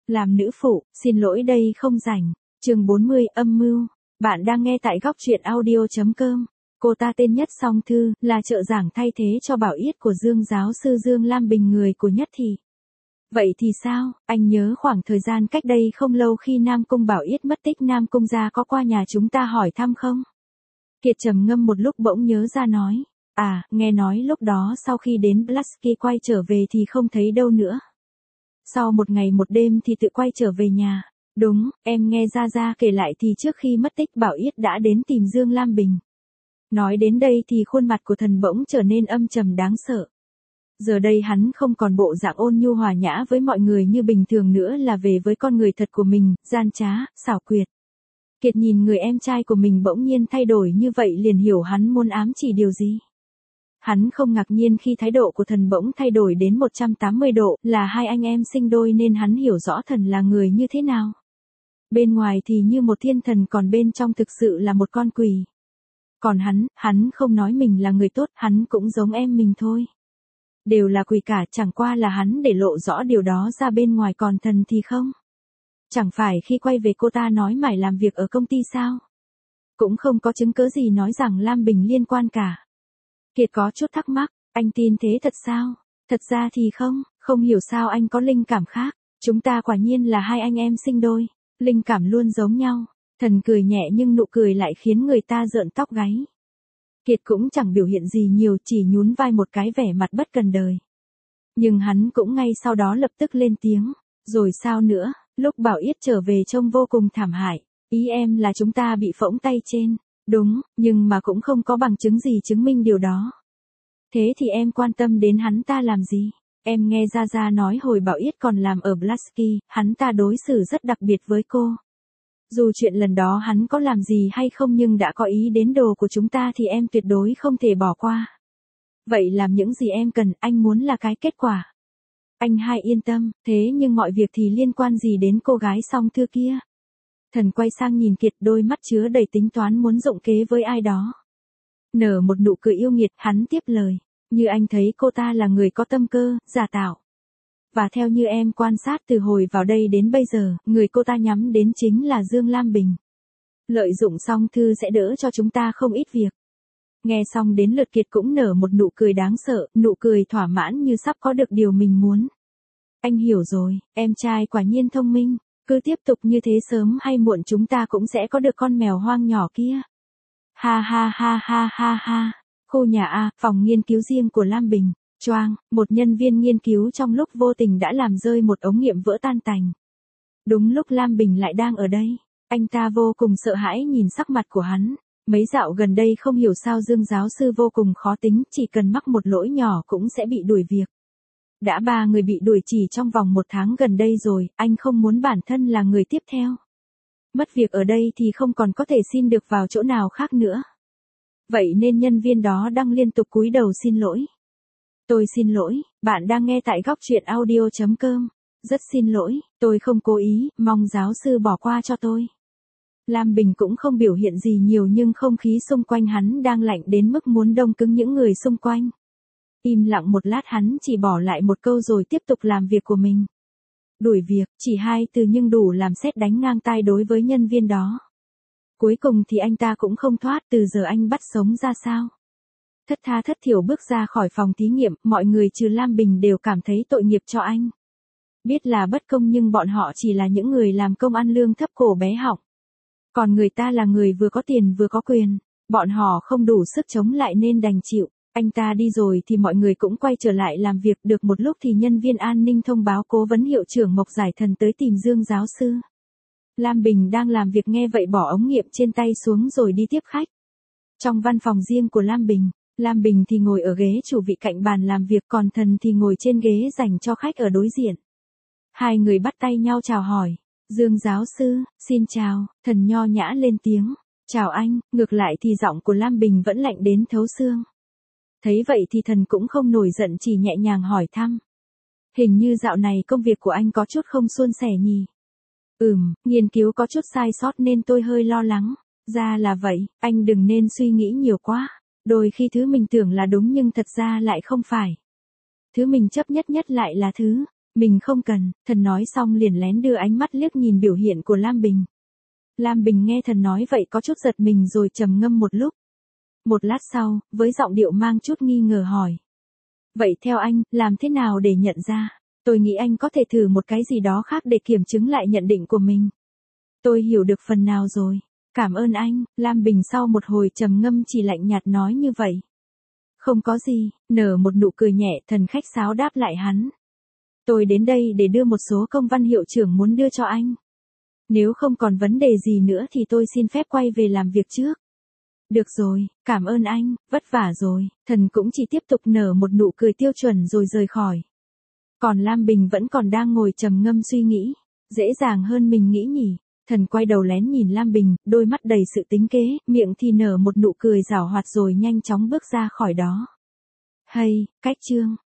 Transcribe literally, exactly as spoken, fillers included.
Làm nữ phụ, xin lỗi đây không rảnh. Chương bốn mươi, âm mưu. Bạn đang nghe tại góc truyện audio chấm com. Cô ta tên Nhất Song Thư, là trợ giảng thay thế cho Bảo Yết của Dương giáo sư Dương Lam Bình, người của Nhất Thị. Vậy thì sao, anh nhớ khoảng thời gian cách đây không lâu khi Nam Cung Bảo Yết mất tích, Nam Cung gia có qua nhà chúng ta hỏi thăm không? Kiệt trầm ngâm một lúc bỗng nhớ ra nói. À, nghe nói lúc đó sau khi đến Blasky quay trở về thì không thấy đâu nữa. Sau một ngày một đêm thì tự quay trở về nhà. Đúng, em nghe Gia Gia kể lại thì trước khi mất tích Bảo Yết đã đến tìm Dương Lam Bình. Nói đến đây thì khuôn mặt của thần bỗng trở nên âm trầm đáng sợ. Giờ đây hắn không còn bộ dạng ôn nhu hòa nhã với mọi người như bình thường nữa, là về với con người thật của mình, gian trá, xảo quyệt. Kiệt nhìn người em trai của mình bỗng nhiên thay đổi như vậy liền hiểu hắn muốn ám chỉ điều gì. Hắn không ngạc nhiên khi thái độ của thần bỗng thay đổi đến một trăm tám mươi độ, là hai anh em sinh đôi nên hắn hiểu rõ thần là người như thế nào. Bên ngoài thì như một thiên thần, còn bên trong thực sự là một con quỷ. Còn hắn, hắn không nói mình là người tốt, hắn cũng giống em mình thôi. Đều là quỷ cả, chẳng qua là hắn để lộ rõ điều đó ra bên ngoài, còn thần thì không. Chẳng phải khi quay về cô ta nói mải làm việc ở công ty sao? Cũng không có chứng cớ gì nói rằng Lam Bình liên quan cả. Kiệt có chút thắc mắc, anh tin thế thật sao? Thật ra thì không, không hiểu sao anh có linh cảm khác. Chúng ta quả nhiên là hai anh em sinh đôi, linh cảm luôn giống nhau. Thần cười nhẹ nhưng nụ cười lại khiến người ta rợn tóc gáy. Kiệt cũng chẳng biểu hiện gì nhiều, chỉ nhún vai một cái vẻ mặt bất cần đời. Nhưng hắn cũng ngay sau đó lập tức lên tiếng. Rồi sao nữa, lúc Bảo Yết trở về trông vô cùng thảm hại. Ý em là chúng ta bị phỗng tay trên. Đúng, nhưng mà cũng không có bằng chứng gì chứng minh điều đó. Thế thì em quan tâm đến hắn ta làm gì? Em nghe Gia Gia nói hồi Bảo Yết còn làm ở Blasky, hắn ta đối xử rất đặc biệt với cô. Dù chuyện lần đó hắn có làm gì hay không nhưng đã có ý đến đồ của chúng ta thì em tuyệt đối không thể bỏ qua. Vậy làm những gì em cần, anh muốn là cái kết quả. Anh hai yên tâm, thế nhưng mọi việc thì liên quan gì đến cô gái Song Thư kia? Thần quay sang nhìn Kiệt, đôi mắt chứa đầy tính toán muốn dụng kế với ai đó. Nở một nụ cười yêu nghiệt, hắn tiếp lời. Như anh thấy cô ta là người có tâm cơ, giả tạo. Và theo như em quan sát từ hồi vào đây đến bây giờ, người cô ta nhắm đến chính là Dương Lam Bình. Lợi dụng Song Thư sẽ đỡ cho chúng ta không ít việc. Nghe xong đến lượt Kiệt cũng nở một nụ cười đáng sợ, nụ cười thỏa mãn như sắp có được điều mình muốn. Anh hiểu rồi, em trai quả nhiên thông minh. Cứ tiếp tục như thế sớm hay muộn chúng ta cũng sẽ có được con mèo hoang nhỏ kia. Ha ha ha ha ha ha. Khu nhà A, phòng nghiên cứu riêng của Lam Bình. Choang, một nhân viên nghiên cứu trong lúc vô tình đã làm rơi một ống nghiệm vỡ tan tành. Đúng lúc Lam Bình lại đang ở đây, anh ta vô cùng sợ hãi nhìn sắc mặt của hắn. Mấy dạo gần đây không hiểu sao Dương giáo sư vô cùng khó tính, chỉ cần mắc một lỗi nhỏ cũng sẽ bị đuổi việc. Đã ba người bị đuổi chỉ trong vòng một tháng gần đây rồi, anh không muốn bản thân là người tiếp theo. Mất việc ở đây thì không còn có thể xin được vào chỗ nào khác nữa. Vậy nên nhân viên đó đang liên tục cúi đầu xin lỗi. Tôi xin lỗi, bạn đang nghe tại góc truyện audio chấm com. Rất xin lỗi, tôi không cố ý, mong giáo sư bỏ qua cho tôi. Lam Bình cũng không biểu hiện gì nhiều nhưng không khí xung quanh hắn đang lạnh đến mức muốn đông cứng những người xung quanh. Im lặng một lát hắn chỉ bỏ lại một câu rồi tiếp tục làm việc của mình. Đuổi việc, chỉ hai từ nhưng đủ làm sét đánh ngang tai đối với nhân viên đó. Cuối cùng thì anh ta cũng không thoát, từ giờ anh bắt sống ra sao? Thất tha thất thiểu bước ra khỏi phòng thí nghiệm, mọi người trừ Lam Bình đều cảm thấy tội nghiệp cho anh. Biết là bất công nhưng bọn họ chỉ là những người làm công ăn lương thấp cổ bé họng. Còn người ta là người vừa có tiền vừa có quyền, bọn họ không đủ sức chống lại nên đành chịu. Anh ta đi rồi thì mọi người cũng quay trở lại làm việc, được một lúc thì nhân viên an ninh thông báo cố vấn hiệu trưởng Mộc Giải Thần tới tìm Dương giáo sư. Lam Bình đang làm việc nghe vậy bỏ ống nghiệm trên tay xuống rồi đi tiếp khách. Trong văn phòng riêng của Lam Bình, Lam Bình thì ngồi ở ghế chủ vị cạnh bàn làm việc, còn Thần thì ngồi trên ghế dành cho khách ở đối diện. Hai người bắt tay nhau chào hỏi. Dương giáo sư, xin chào, Thần nho nhã lên tiếng. Chào anh, ngược lại thì giọng của Lam Bình vẫn lạnh đến thấu xương. Thấy vậy thì Thần cũng không nổi giận, chỉ nhẹ nhàng hỏi thăm. Hình như dạo này công việc của anh có chút không suôn sẻ nhỉ? Ừm, nghiên cứu có chút sai sót nên tôi hơi lo lắng. Ra là vậy, anh đừng nên suy nghĩ nhiều quá. Đôi khi thứ mình tưởng là đúng nhưng thật ra lại không phải. Thứ mình chấp nhất nhất lại là thứ Mình không cần, thần nói xong liền lén đưa ánh mắt liếc nhìn biểu hiện của Lam Bình. Lam Bình nghe thần nói vậy có chút giật mình rồi trầm ngâm một lúc. Một lát sau, với giọng điệu mang chút nghi ngờ hỏi. Vậy theo anh, làm thế nào để nhận ra? Tôi nghĩ anh có thể thử một cái gì đó khác để kiểm chứng lại nhận định của mình. Tôi hiểu được phần nào rồi. Cảm ơn anh, Lam Bình sau một hồi trầm ngâm chỉ lạnh nhạt nói như vậy. Không có gì, nở một nụ cười nhẹ, thần khách sáo đáp lại hắn. Tôi đến đây để đưa một số công văn hiệu trưởng muốn đưa cho anh. Nếu không còn vấn đề gì nữa thì tôi xin phép quay về làm việc trước. Được rồi, cảm ơn anh, vất vả rồi, thần cũng chỉ tiếp tục nở một nụ cười tiêu chuẩn rồi rời khỏi. Còn Lam Bình vẫn còn đang ngồi trầm ngâm suy nghĩ, dễ dàng hơn mình nghĩ nhỉ. Thần quay đầu lén nhìn Lam Bình, đôi mắt đầy sự tính kế, miệng thì nở một nụ cười giảo hoạt rồi nhanh chóng bước ra khỏi đó. Hay, cách chương.